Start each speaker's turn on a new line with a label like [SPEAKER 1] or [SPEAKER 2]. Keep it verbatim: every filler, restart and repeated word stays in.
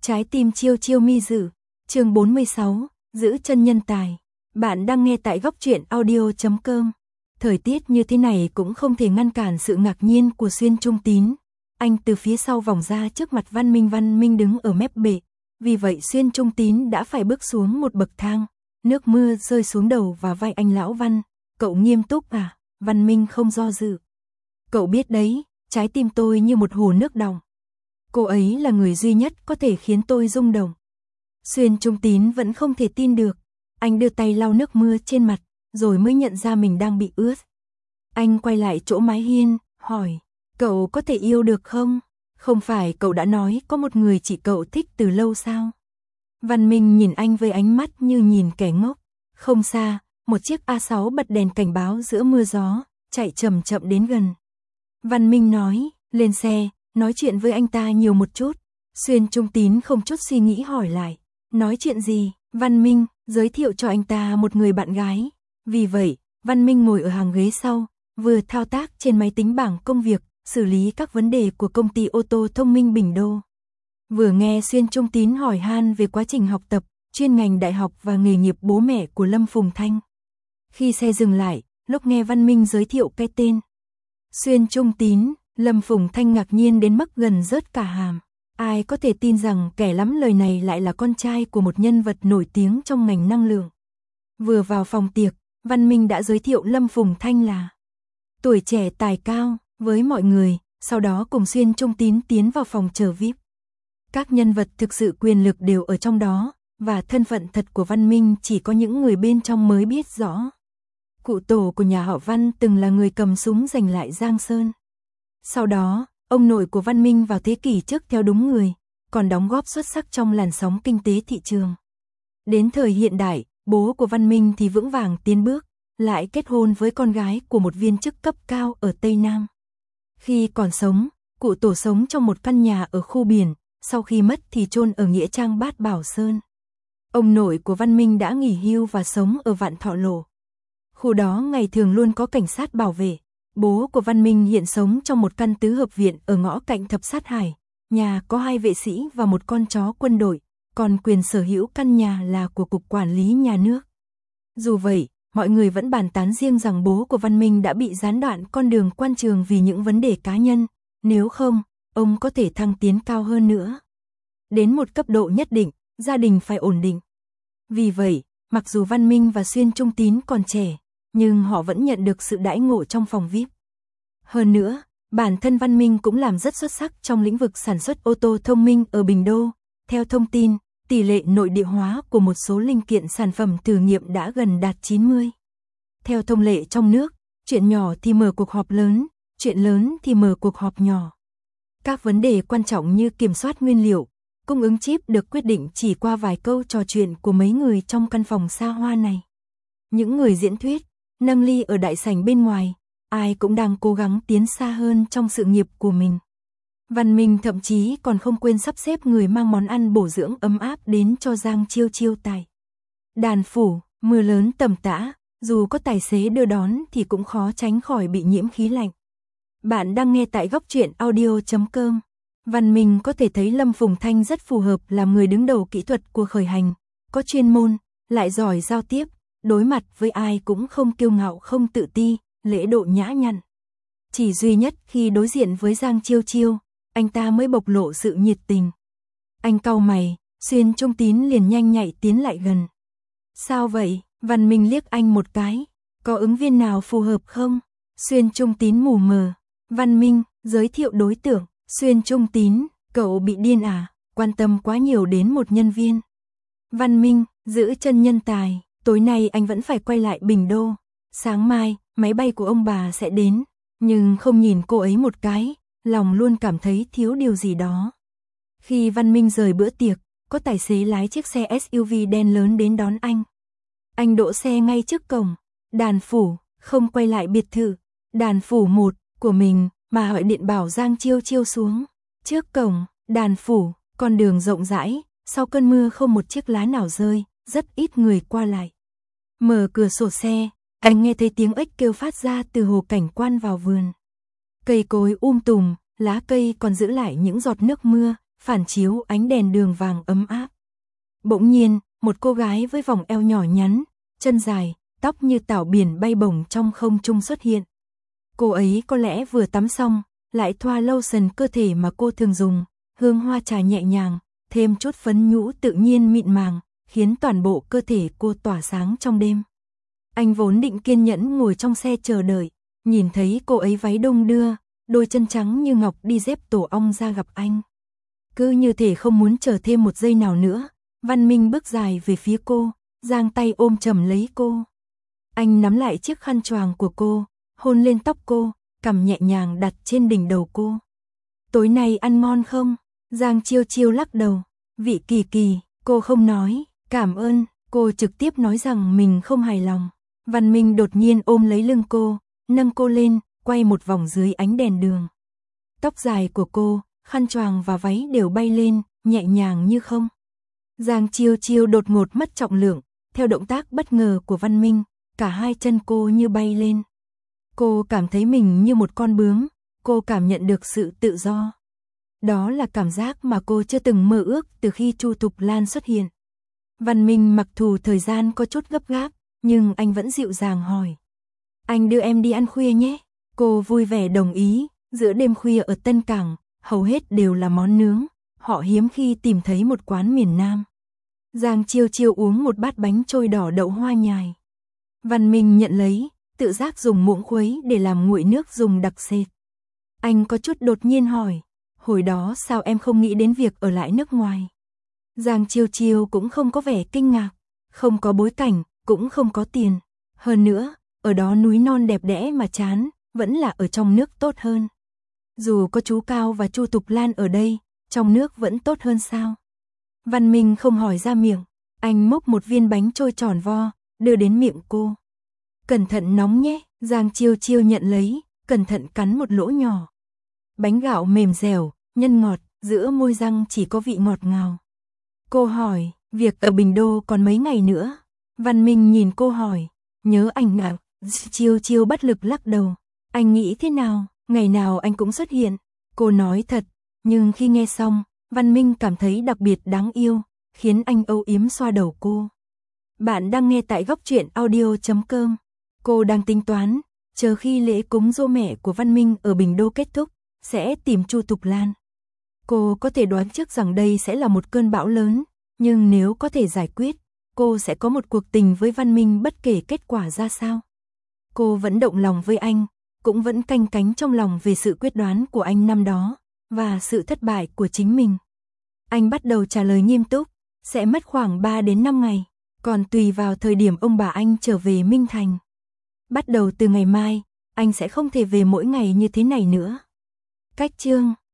[SPEAKER 1] Trái tim chiêu chiêu mi dự, chương bốn mươi sáu, giữ chân nhân tài. Bạn đang nghe tại góc truyện audio chấm com. Thời tiết như thế này cũng không thể ngăn cản sự ngạc nhiên của Xuyên Trung Tín. Anh từ phía sau vòng ra trước mặt Văn Minh. Văn Minh đứng ở mép bể, vì vậy Xuyên Trung Tín đã phải bước xuống một bậc thang. Nước mưa rơi xuống đầu và vai anh. Lão Văn, cậu nghiêm túc à? Văn Minh không do dự. Cậu biết đấy, trái tim tôi như một hồ nước đọng. Cô ấy là người duy nhất có thể khiến tôi rung động. Xuyên Trung Tín vẫn không thể tin được. Anh đưa tay lau nước mưa trên mặt, rồi mới nhận ra mình đang bị ướt. Anh quay lại chỗ mái hiên, hỏi, cậu có thể yêu được không? Không phải cậu đã nói có một người chỉ cậu thích từ lâu sao? Văn Minh nhìn anh với ánh mắt như nhìn kẻ ngốc. Không xa, một chiếc A sáu bật đèn cảnh báo giữa mưa gió, chạy chậm chậm đến gần. Văn Minh nói, lên xe, nói chuyện với anh ta nhiều một chút. Xuyên Trung Tín không chút suy nghĩ hỏi lại, nói chuyện gì? Văn Minh giới thiệu cho anh ta một người bạn gái. Vì vậy, Văn Minh ngồi ở hàng ghế sau, vừa thao tác trên máy tính bảng công việc, xử lý các vấn đề của công ty ô tô thông minh Bình Đô. Vừa nghe Xuyên Trung Tín hỏi han về quá trình học tập, chuyên ngành đại học và nghề nghiệp bố mẹ của Lâm Phùng Thanh. Khi xe dừng lại, lúc nghe Văn Minh giới thiệu cái tên Xuyên Trung Tín, Lâm Phùng Thanh ngạc nhiên đến mức gần rớt cả hàm. Ai có thể tin rằng kẻ lắm lời này lại là con trai của một nhân vật nổi tiếng trong ngành năng lượng. Vừa vào phòng tiệc, Văn Minh đã giới thiệu Lâm Phùng Thanh là tuổi trẻ tài cao với mọi người, sau đó cùng Xuyên Trung Tín tiến vào phòng chờ vi ai pi. Các nhân vật thực sự quyền lực đều ở trong đó, và thân phận thật của Văn Minh chỉ có những người bên trong mới biết rõ. Cụ tổ của nhà họ Văn từng là người cầm súng giành lại Giang Sơn. Sau đó, ông nội của Văn Minh vào thế kỷ trước theo đúng người, còn đóng góp xuất sắc trong làn sóng kinh tế thị trường. Đến thời hiện đại, bố của Văn Minh thì vững vàng tiến bước, lại kết hôn với con gái của một viên chức cấp cao ở Tây Nam. Khi còn sống, cụ tổ sống trong một căn nhà ở khu biển, sau khi mất thì chôn ở nghĩa trang Bát Bảo Sơn. Ông nội của Văn Minh đã nghỉ hưu và sống ở Vạn Thọ Lộ. Khu đó ngày thường luôn có cảnh sát bảo vệ. Bố của Văn Minh hiện sống trong một căn tứ hợp viện ở ngõ cạnh Thập Sát Hải. Nhà có hai vệ sĩ và một con chó quân đội, còn quyền sở hữu căn nhà là của Cục Quản lý Nhà nước. Dù vậy, mọi người vẫn bàn tán riêng rằng bố của Văn Minh đã bị gián đoạn con đường quan trường vì những vấn đề cá nhân, nếu không, ông có thể thăng tiến cao hơn nữa. Đến một cấp độ nhất định, gia đình phải ổn định. Vì vậy, mặc dù Văn Minh và Xuyên Trung Tín còn trẻ, nhưng họ vẫn nhận được sự đãi ngộ trong phòng vi ai pi. Hơn nữa, bản thân Văn Minh cũng làm rất xuất sắc trong lĩnh vực sản xuất ô tô thông minh ở Bình Đô. Theo thông tin, tỷ lệ nội địa hóa của một số linh kiện sản phẩm thử nghiệm đã gần đạt chín mươi. Theo thông lệ trong nước, chuyện nhỏ thì mở cuộc họp lớn, chuyện lớn thì mở cuộc họp nhỏ. Các vấn đề quan trọng như kiểm soát nguyên liệu, cung ứng chip được quyết định chỉ qua vài câu trò chuyện của mấy người trong căn phòng xa hoa này. Những người diễn thuyết, nâng ly ở đại sảnh bên ngoài, ai cũng đang cố gắng tiến xa hơn trong sự nghiệp của mình. Văn Minh thậm chí còn không quên sắp xếp người mang món ăn bổ dưỡng ấm áp đến cho Giang Chiêu Chiêu tại Đàn Phủ. Mưa lớn tầm tã, dù có tài xế đưa đón thì cũng khó tránh khỏi bị nhiễm khí lạnh. Bạn đang nghe tại góc truyện audio chấm com. Văn Minh có thể thấy Lâm Phùng Thanh rất phù hợp làm người đứng đầu kỹ thuật của khởi hành, có chuyên môn, lại giỏi giao tiếp, đối mặt với ai cũng không kiêu ngạo không tự ti, lễ độ nhã nhặn. Chỉ duy nhất khi đối diện với Giang Chiêu Chiêu, anh ta mới bộc lộ sự nhiệt tình. Anh cau mày, Xuyên Trung Tín liền nhanh nhạy tiến lại gần. Sao vậy? Văn Minh liếc anh một cái. Có ứng viên nào phù hợp không? Xuyên Trung Tín mù mờ. Văn Minh giới thiệu đối tượng. Xuyên Trung Tín, cậu bị điên à? Quan tâm quá nhiều đến một nhân viên. Văn Minh giữ chân nhân tài. Tối nay anh vẫn phải quay lại Bình Đô. Sáng mai, máy bay của ông bà sẽ đến. Nhưng không nhìn cô ấy một cái, lòng luôn cảm thấy thiếu điều gì đó. Khi Văn Minh rời bữa tiệc, có tài xế lái chiếc xe ét u vê đen lớn đến đón anh. Anh đỗ xe ngay trước cổng Đàn Phủ, không quay lại biệt thự Đàn Phủ một của mình, mà gọi điện bảo Giang Chiêu Chiêu xuống. Trước cổng Đàn Phủ, con đường rộng rãi, sau cơn mưa không một chiếc lá nào rơi, rất ít người qua lại. Mở cửa sổ xe, anh nghe thấy tiếng ếch kêu phát ra từ hồ cảnh quan vào vườn. Cây cối um tùm, lá cây còn giữ lại những giọt nước mưa, phản chiếu ánh đèn đường vàng ấm áp. Bỗng nhiên, một cô gái với vòng eo nhỏ nhắn, chân dài, tóc như tảo biển bay bổng trong không trung xuất hiện. Cô ấy có lẽ vừa tắm xong, lại thoa lotion cơ thể mà cô thường dùng, hương hoa trà nhẹ nhàng, thêm chút phấn nhũ tự nhiên mịn màng, khiến toàn bộ cơ thể cô tỏa sáng trong đêm. Anh vốn định kiên nhẫn ngồi trong xe chờ đợi, nhìn thấy cô ấy váy đung đưa, đôi chân trắng như ngọc đi dép tổ ong ra gặp anh. Cứ như thể không muốn chờ thêm một giây nào nữa, Văn Minh bước dài về phía cô, giang tay ôm chầm lấy cô. Anh nắm lại chiếc khăn choàng của cô, hôn lên tóc cô, cằm nhẹ nhàng đặt trên đỉnh đầu cô. Tối nay ăn ngon không? Giang Chiêu Chiêu lắc đầu. Vị Kỳ Kỳ, cô không nói, cảm ơn, cô trực tiếp nói rằng mình không hài lòng. Văn Minh đột nhiên ôm lấy lưng cô, nâng cô lên, quay một vòng dưới ánh đèn đường. Tóc dài của cô, khăn choàng và váy đều bay lên, nhẹ nhàng như không. Giang Chiêu Chiêu đột ngột mất trọng lượng, theo động tác bất ngờ của Văn Minh, cả hai chân cô như bay lên. Cô cảm thấy mình như một con bướm, cô cảm nhận được sự tự do. Đó là cảm giác mà cô chưa từng mơ ước từ khi Chu Thục Lan xuất hiện. Văn Minh mặc dù thời gian có chút gấp gáp, nhưng anh vẫn dịu dàng hỏi. Anh đưa em đi ăn khuya nhé. Cô vui vẻ đồng ý, giữa đêm khuya ở Tân Cảng, hầu hết đều là món nướng, họ hiếm khi tìm thấy một quán miền Nam. Giang Chiêu Chiêu uống một bát bánh trôi đỏ đậu hoa nhài. Văn Minh nhận lấy, tự giác dùng muỗng khuấy để làm nguội nước dùng đặc sệt. Anh có chút đột nhiên hỏi, hồi đó sao em không nghĩ đến việc ở lại nước ngoài? Giang Chiêu Chiêu cũng không có vẻ kinh ngạc, không có bối cảnh, cũng không có tiền. Hơn nữa, ở đó núi non đẹp đẽ mà chán, vẫn là ở trong nước tốt hơn. Dù có chú Cao và Chu Thục Lan ở đây, trong nước vẫn tốt hơn sao? Văn Minh không hỏi ra miệng, anh múc một viên bánh trôi tròn vo, đưa đến miệng cô. Cẩn thận nóng nhé, Giang Chiêu Chiêu nhận lấy, cẩn thận cắn một lỗ nhỏ. Bánh gạo mềm dẻo, nhân ngọt, giữa môi răng chỉ có vị ngọt ngào. Cô hỏi, việc ở Bình Đô còn mấy ngày nữa? Văn Minh nhìn cô hỏi, nhớ anh ạ. Chiêu Chiêu bất lực lắc đầu. Anh nghĩ thế nào, ngày nào anh cũng xuất hiện. Cô nói thật, nhưng khi nghe xong, Văn Minh cảm thấy đặc biệt đáng yêu, khiến anh âu yếm xoa đầu cô. Bạn đang nghe tại góc truyện audio chấm com. Cô đang tính toán, chờ khi lễ cúng giỗ mẹ của Văn Minh ở Bình Đô kết thúc, sẽ tìm Chu Thục Lan. Cô có thể đoán trước rằng đây sẽ là một cơn bão lớn, nhưng nếu có thể giải quyết, cô sẽ có một cuộc tình với Văn Minh bất kể kết quả ra sao. Cô vẫn động lòng với anh, cũng vẫn canh cánh trong lòng về sự quyết đoán của anh năm đó, và sự thất bại của chính mình. Anh bắt đầu trả lời nghiêm túc, sẽ mất khoảng ba đến năm ngày, còn tùy vào thời điểm ông bà anh trở về Minh Thành. Bắt đầu từ ngày mai, anh sẽ không thể về mỗi ngày như thế này nữa. Cách chương